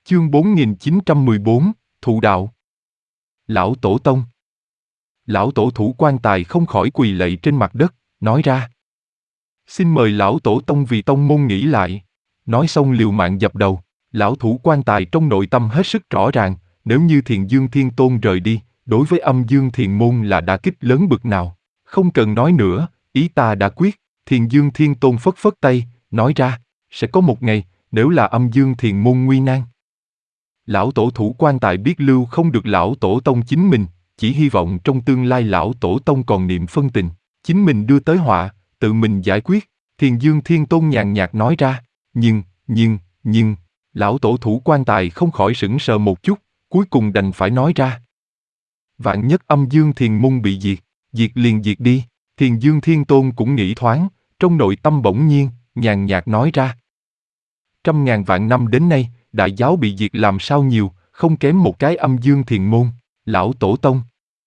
Chương 4914, Thụ đạo. Lão Tổ Tông. Lão Tổ Thủ Quan Tài không khỏi quỳ lạy trên mặt đất, nói ra. Xin mời Lão Tổ Tông vì tông môn nghĩ lại. Nói xong liều mạng dập đầu. Lão Thủ Quan Tài trong nội tâm hết sức rõ ràng, nếu như Thiền Dương Thiên Tôn rời đi, đối với Âm Dương Thiền Môn là đả kích lớn bực nào. Không cần nói nữa, ý ta đã quyết. Thiền Dương Thiên Tôn phất phất tay, nói ra, sẽ có một ngày, nếu là Âm Dương Thiền Môn nguy nan. Lão Tổ Thủ Quan Tài biết lưu không được Lão Tổ Tông chính mình, chỉ hy vọng trong tương lai Lão Tổ Tông còn niệm phân tình, chính mình đưa tới họa, tự mình giải quyết. Thiền Dương Thiên Tôn nhàn nhạt nói ra, nhưng, Lão Tổ Thủ Quan Tài không khỏi sững sờ một chút, cuối cùng đành phải nói ra. Vạn nhất Âm Dương Thiền Môn bị diệt, diệt liền diệt đi. Thiền Dương Thiên Tôn cũng nghĩ thoáng, trong nội tâm bỗng nhiên, nhàn nhạt nói ra. 100.000 vạn năm đến nay, đại giáo bị diệt làm sao nhiều, không kém một cái Âm Dương Thiền Môn. Lão Tổ Tông.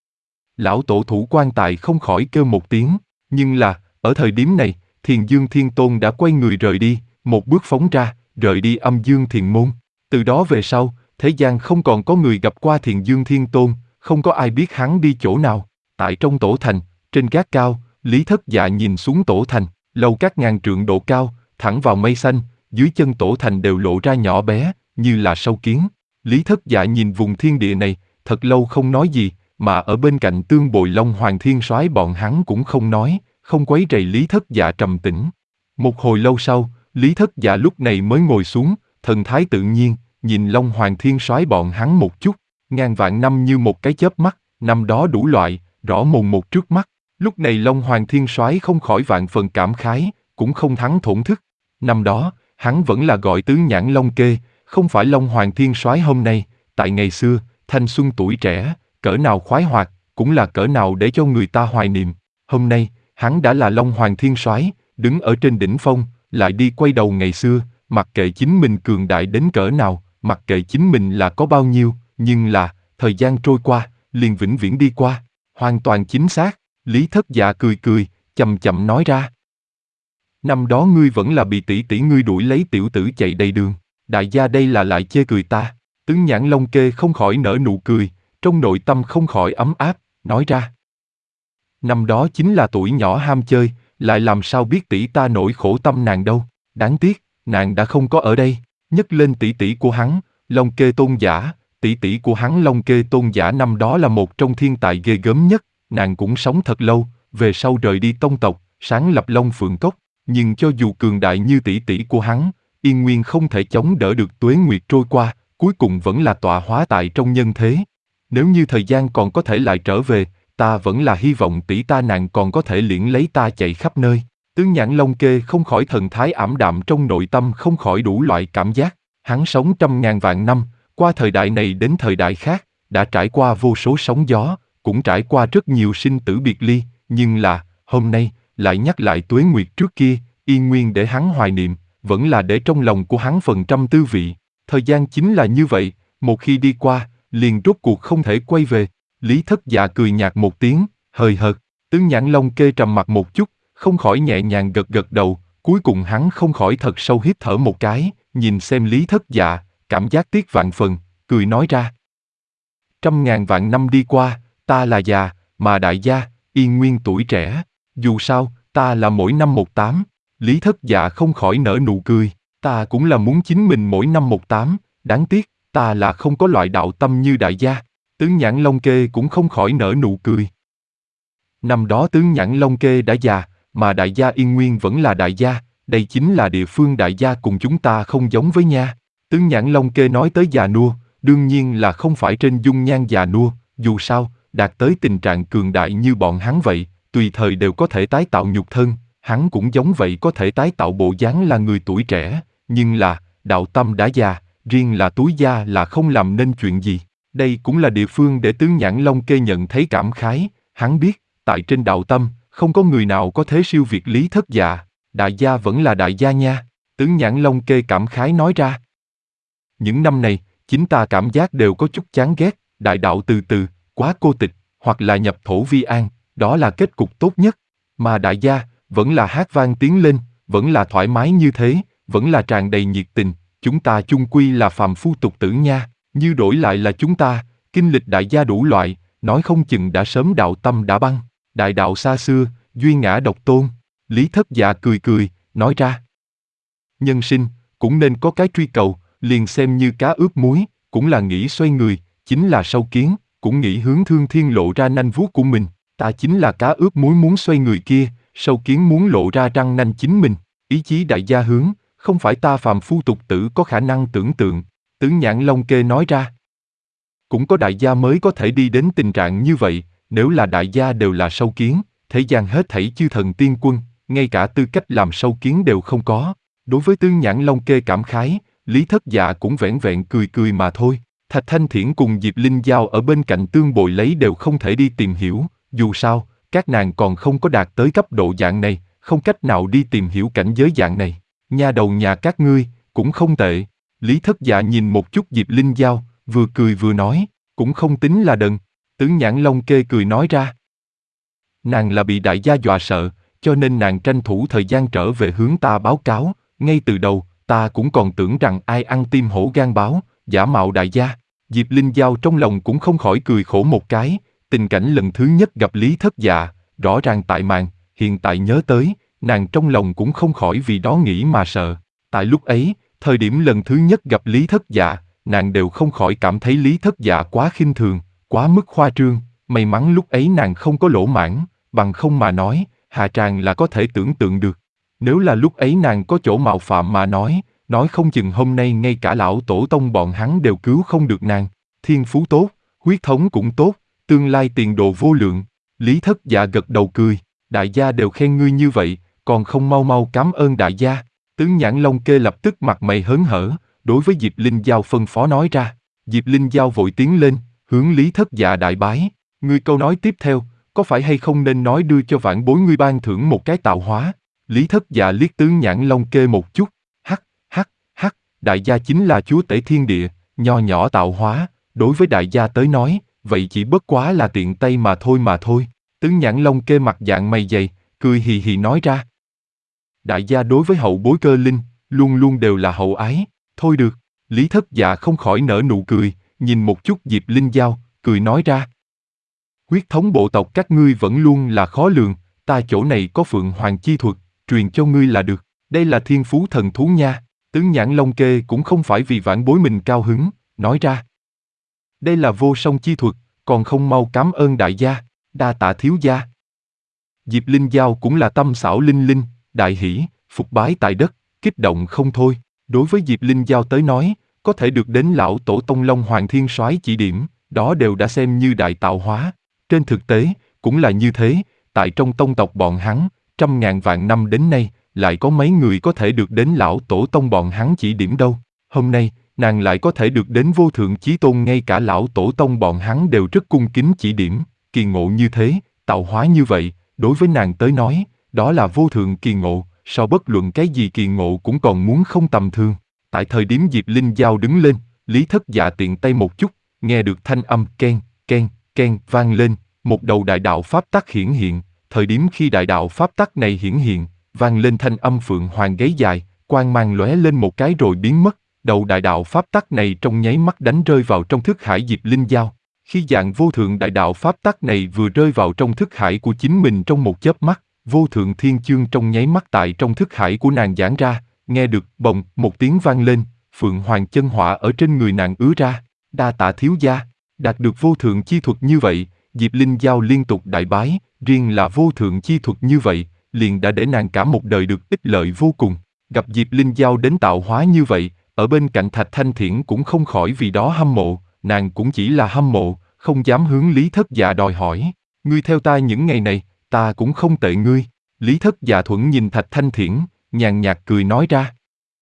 Lão Tổ Thủ Quan Tài không khỏi kêu một tiếng, nhưng là, ở thời điểm này, Thiền Dương Thiên Tôn đã quay người rời đi, một bước phóng ra, rời đi Âm Dương Thiền Môn. Từ đó về sau, thế gian không còn có người gặp qua Thiền Dương Thiên Tôn, không có ai biết hắn đi chỗ nào. Tại trong tổ thành, trên gác cao, Lý Thất Dạ nhìn xuống tổ thành, lầu các ngàn trượng độ cao, thẳng vào mây xanh, dưới chân tổ thành đều lộ ra nhỏ bé, như là sâu kiến. Lý Thất Dạ nhìn vùng thiên địa này, thật lâu không nói gì, mà ở bên cạnh Tương Bồi Long Hoàng Thiên Soái bọn hắn cũng không nói, không quấy rầy Lý Thất Dạ trầm tĩnh. Một hồi lâu sau, Lý Thất Dạ lúc này mới ngồi xuống, thần thái tự nhiên, nhìn Long Hoàng Thiên Soái bọn hắn một chút, ngàn vạn năm như một cái chớp mắt, năm đó đủ loại, rõ mồn một trước mắt. Lúc này Long Hoàng Thiên Soái không khỏi vạn phần cảm khái, cũng không thắng thổn thức. Năm đó, hắn vẫn là gọi tướng nhãn Long Kê, không phải Long Hoàng Thiên Soái hôm nay. Tại ngày xưa, thanh xuân tuổi trẻ, cỡ nào khoái hoạt, cũng là cỡ nào để cho người ta hoài niệm. Hôm nay, hắn đã là Long Hoàng Thiên Soái, đứng ở trên đỉnh phong, lại đi quay đầu ngày xưa, mặc kệ chính mình cường đại đến cỡ nào, mặc kệ chính mình là có bao nhiêu, nhưng là, thời gian trôi qua, liền vĩnh viễn đi qua. Hoàn toàn chính xác. Lý Thất Dạ cười cười, chậm chậm nói ra. Năm đó ngươi vẫn là bị tỷ tỷ ngươi đuổi lấy tiểu tử chạy đầy đường, đại gia đây là lại chê cười ta. Tướng nhãn Long Kê không khỏi nở nụ cười, trong nội tâm không khỏi ấm áp, nói ra. Năm đó chính là tuổi nhỏ ham chơi, lại làm sao biết tỷ ta nỗi khổ tâm nàng đâu, đáng tiếc, nàng đã không có ở đây. Nhấc lên tỷ tỷ của hắn, Long Kê Tôn Giả, tỷ tỷ của hắn Long Kê Tôn Giả năm đó là một trong thiên tài ghê gớm nhất, nàng cũng sống thật lâu, về sau rời đi tông tộc, sáng lập Long Phượng Cốc, nhưng cho dù cường đại như tỷ tỷ của hắn, Yên Nguyên không thể chống đỡ được tuế nguyệt trôi qua, cuối cùng vẫn là tọa hóa tại trong nhân thế. Nếu như thời gian còn có thể lại trở về, ta vẫn là hy vọng tỷ ta nàng còn có thể liễn lấy ta chạy khắp nơi. Tướng nhãn Long Kê không khỏi thần thái ảm đạm trong nội tâm không khỏi đủ loại cảm giác. Hắn sống 100.000 vạn năm, qua thời đại này đến thời đại khác, đã trải qua vô số sóng gió, cũng trải qua rất nhiều sinh tử biệt ly, nhưng là, hôm nay, lại nhắc lại tuế nguyệt trước kia, Yên Nguyên để hắn hoài niệm, vẫn là để trong lòng của hắn phần trăm tư vị. Thời gian chính là như vậy, một khi đi qua, liền rốt cuộc không thể quay về. Lý Thất Dạ cười nhạt một tiếng, hời hợt. Tướng nhãn Long Kê trầm mặt một chút, không khỏi nhẹ nhàng gật gật đầu, cuối cùng hắn không khỏi thật sâu hít thở một cái, nhìn xem Lý Thất Dạ, cảm giác tiếc vạn phần, cười nói ra. 100.000 vạn năm đi qua, ta là già, mà đại gia, Yên Nguyên tuổi trẻ, dù sao, ta là mỗi năm 18. Lý Thất Dạ không khỏi nở nụ cười, ta cũng là muốn chính mình mỗi năm 18, đáng tiếc, ta là không có loại đạo tâm như đại gia. Tướng nhãn Long Kê cũng không khỏi nở nụ cười. Năm đó tướng nhãn Long Kê đã già, mà đại gia Yên Nguyên vẫn là đại gia, đây chính là địa phương đại gia cùng chúng ta không giống với nha. Tướng nhãn Long Kê nói tới già nua, đương nhiên là không phải trên dung nhan già nua, dù sao, đạt tới tình trạng cường đại như bọn hắn vậy, tùy thời đều có thể tái tạo nhục thân, hắn cũng giống vậy có thể tái tạo bộ dáng là người tuổi trẻ, nhưng là, đạo tâm đã già, riêng là túi da là không làm nên chuyện gì. Đây cũng là địa phương để tướng nhãn Long Kê nhận thấy cảm khái, hắn biết, tại trên đạo tâm, không có người nào có thể siêu việt Lý Thất Dạ, đại gia vẫn là đại gia nha, tướng nhãn Long Kê cảm khái nói ra. Những năm này, chính ta cảm giác đều có chút chán ghét, đại đạo từ từ, quá cô tịch, hoặc là nhập thổ vi an, đó là kết cục tốt nhất, mà đại gia, vẫn là hát vang tiến lên, vẫn là thoải mái như thế, vẫn là tràn đầy nhiệt tình, chúng ta chung quy là phàm phu tục tử nha, như đổi lại là chúng ta, kinh lịch đại gia đủ loại, nói không chừng đã sớm đạo tâm đã băng, đại đạo xa xưa, duy ngã độc tôn. Lý Thất Dạ cười cười, nói ra. Nhân sinh, cũng nên có cái truy cầu, liền xem như cá ướp muối, cũng là nghĩ xoay người, chính là sâu kiến, cũng nghĩ hướng thương thiên lộ ra nanh vuốt của mình, ta chính là cá ướp muối muốn xoay người kia, sâu kiến muốn lộ ra răng nanh chính mình, ý chí đại gia hướng, không phải ta phàm phu tục tử có khả năng tưởng tượng, Tướng Nhãn Long Kê nói ra. Cũng có đại gia mới có thể đi đến tình trạng như vậy, nếu là đại gia đều là sâu kiến, thế gian hết thảy chư thần tiên quân, ngay cả tư cách làm sâu kiến đều không có. Đối với Tướng Nhãn Long Kê cảm khái, Lý Thất Dạ cũng vẻn vẹn cười cười mà thôi. Thạch Thanh Thiển cùng Diệp Linh Giao ở bên cạnh tương bội lấy đều không thể đi tìm hiểu, dù sao, các nàng còn không có đạt tới cấp độ dạng này, không cách nào đi tìm hiểu cảnh giới dạng này. Nha đầu nhà các ngươi, cũng không tệ. Lý Thất Dạ nhìn một chút Diệp Linh Giao, vừa cười vừa nói, cũng không tính là đần. Tướng Nhãn Long Kê cười nói ra. Nàng là bị đại gia dọa sợ, cho nên nàng tranh thủ thời gian trở về hướng ta báo cáo, ngay từ đầu, ta cũng còn tưởng rằng ai ăn tim hổ gan báo, giả mạo đại gia. Diệp Linh Giao trong lòng cũng không khỏi cười khổ một cái, tình cảnh lần thứ nhất gặp Lý Thất Dạ, rõ ràng tại màn, hiện tại nhớ tới, nàng trong lòng cũng không khỏi vì đó nghĩ mà sợ. Tại lúc ấy, thời điểm lần thứ nhất gặp Lý Thất Dạ, nàng đều không khỏi cảm thấy Lý Thất Dạ quá khinh thường, quá mức khoa trương, may mắn lúc ấy nàng không có lỗ mãng, bằng không mà nói, hạ tràng là có thể tưởng tượng được. Nếu là lúc ấy nàng có chỗ mạo phạm mà nói không chừng hôm nay ngay cả lão tổ tông bọn hắn đều cứu không được nàng. Thiên phú tốt, huyết thống cũng tốt, tương lai tiền đồ vô lượng. Lý Thất Dạ gật đầu cười, đại gia đều khen ngươi như vậy, còn không mau mau cảm ơn đại gia. Tướng Nhãn Long Kê lập tức mặt mày hớn hở, đối với Diệp Linh Giao phân phó nói ra. Diệp Linh Giao vội tiến lên, hướng Lý Thất Dạ đại bái. Ngươi câu nói tiếp theo, có phải hay không nên nói đưa cho vãn bối ngươi ban thưởng một cái tạo hóa? Lý Thất Dạ liếc Tướng Nhãn Long Kê một chút, hắc, đại gia chính là chúa tể thiên địa, nho nhỏ tạo hóa, đối với đại gia tới nói, vậy chỉ bất quá là tiện tay mà thôi. Tướng Nhãn Long Kê mặt dạng mày dày, cười hì hì nói ra. Đại gia đối với hậu bối Cơ Linh, luôn luôn đều là hậu ái, thôi được. Lý Thất Dạ không khỏi nở nụ cười, nhìn một chút Diệp Linh Giao, cười nói ra. Huyết thống bộ tộc các ngươi vẫn luôn là khó lường, ta chỗ này có Phượng Hoàng chi thuật, truyền cho ngươi là được, đây là thiên phú thần thú nha. Tướng Nhãn Long Kê cũng không phải vì vãn bối mình cao hứng, nói ra. Đây là vô song chi thuật, còn không mau cảm ơn đại gia, đa tạ thiếu gia. Diệp Linh Giao cũng là tâm xảo linh linh, đại hỷ, phục bái tại đất, kích động không thôi. Đối với Diệp Linh Giao tới nói, có thể được đến lão tổ tông Long Hoàng Thiên Soái chỉ điểm, đó đều đã xem như đại tạo hóa. Trên thực tế, cũng là như thế, tại trong tông tộc bọn hắn, trăm ngàn vạn năm đến nay, lại có mấy người có thể được đến lão tổ tông bọn hắn chỉ điểm đâu. Hôm nay, nàng lại có thể được đến vô thượng chí tôn, ngay cả lão tổ tông bọn hắn đều rất cung kính chỉ điểm, kỳ ngộ như thế, tạo hóa như vậy, đối với nàng tới nói, đó là vô thượng kỳ ngộ, so bất luận cái gì kỳ ngộ cũng còn muốn không tầm thường. Tại thời điểm Diệp Linh Giao đứng lên, Lý Thất Dạ tiện tay một chút, nghe được thanh âm ken vang lên, một đầu đại đạo pháp tắc hiển hiện. Thời điểm khi đại đạo pháp tắc này hiển hiện, vang lên thanh âm Phượng Hoàng gáy dài, quang mang lóe lên một cái rồi biến mất. Đầu đại đạo pháp tắc này trong nháy mắt đánh rơi vào trong thức hải Diệp Linh Giao. Khi dạng vô thượng đại đạo pháp tắc này vừa rơi vào trong thức hải của chính mình trong một chớp mắt, vô thượng thiên chương trong nháy mắt tại trong thức hải của nàng giãn ra, nghe được bồng một tiếng vang lên, Phượng Hoàng chân hỏa ở trên người nàng ứa ra. Đa tạ thiếu gia. Đạt được vô thượng chi thuật như vậy, Diệp Linh Giao liên tục đại bái, riêng là vô thượng chi thuật như vậy, liền đã để nàng cả một đời được ích lợi vô cùng. Gặp Diệp Linh Giao đến tạo hóa như vậy, ở bên cạnh Thạch Thanh Thiển cũng không khỏi vì đó hâm mộ, nàng cũng chỉ là hâm mộ, không dám hướng Lý Thất Dạ đòi hỏi. Ngươi theo ta những ngày này, ta cũng không tệ ngươi. Lý Thất Dạ thuận nhìn Thạch Thanh Thiển, nhàn nhạt cười nói ra.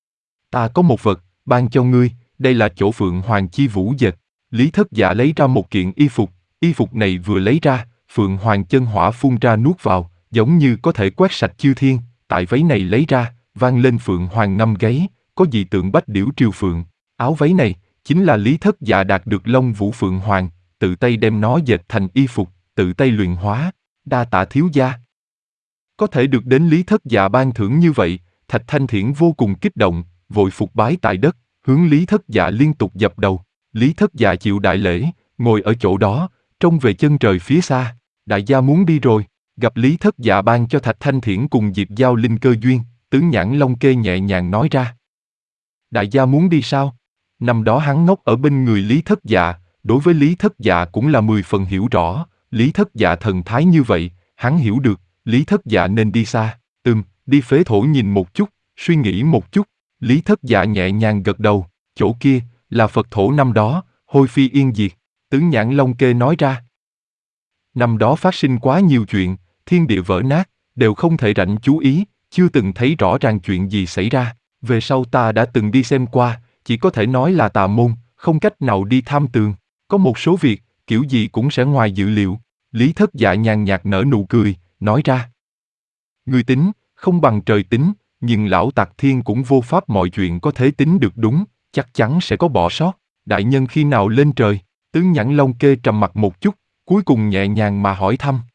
Ta có một vật, ban cho ngươi, đây là chỗ Phượng Hoàng chi vũ dệt. Lý Thất Dạ lấy ra một kiện y phục này vừa lấy ra, Phượng Hoàng chân hỏa phun ra nuốt vào, giống như có thể quét sạch chư thiên. Tại váy này lấy ra, vang lên Phượng Hoàng năm gáy, có dị tượng bách điểu triều phượng. Áo váy này, chính là Lý Thất Dạ đạt được Long Vũ Phượng Hoàng, tự tay đem nó dệt thành y phục, tự tay luyện hóa. Đa tạ thiếu gia. Có thể được đến Lý Thất Dạ ban thưởng như vậy, Thạch Thanh Thiển vô cùng kích động, vội phục bái tại đất, hướng Lý Thất Dạ liên tục dập đầu. Lý Thất Dạ chịu đại lễ, ngồi ở chỗ đó, trông về chân trời phía xa. Đại gia muốn đi rồi, gặp Lý Thất Dạ ban cho Thạch Thanh Thiển cùng Diệp Giao linh cơ duyên, Tướng Nhãn Long Kê nhẹ nhàng nói ra. Đại gia muốn đi sao? Năm đó hắn ngốc ở bên người Lý Thất Dạ, đối với Lý Thất Dạ cũng là 10 phần hiểu rõ, Lý Thất Dạ thần thái như vậy, hắn hiểu được, Lý Thất Dạ nên đi xa, đi phế thổ nhìn một chút, suy nghĩ một chút, Lý Thất Dạ nhẹ nhàng gật đầu, chỗ kia, là Phật thổ năm đó, hôi phi yên diệt, Tướng Nhãn Long Kê nói ra. Năm đó phát sinh quá nhiều chuyện, thiên địa vỡ nát, đều không thể rảnh chú ý, chưa từng thấy rõ ràng chuyện gì xảy ra, về sau ta đã từng đi xem qua, chỉ có thể nói là tà môn, không cách nào đi tham tường, có một số việc, kiểu gì cũng sẽ ngoài dự liệu, Lý Thất Dạ nhàn nhạt nở nụ cười, nói ra. Người tính, không bằng trời tính, nhưng lão Tạc Thiên cũng vô pháp mọi chuyện có thể tính được đúng, chắc chắn sẽ có bỏ sót, đại nhân khi nào lên trời, Tướng Nhãn Long Kê trầm mặt một chút, cuối cùng nhẹ nhàng mà hỏi thăm.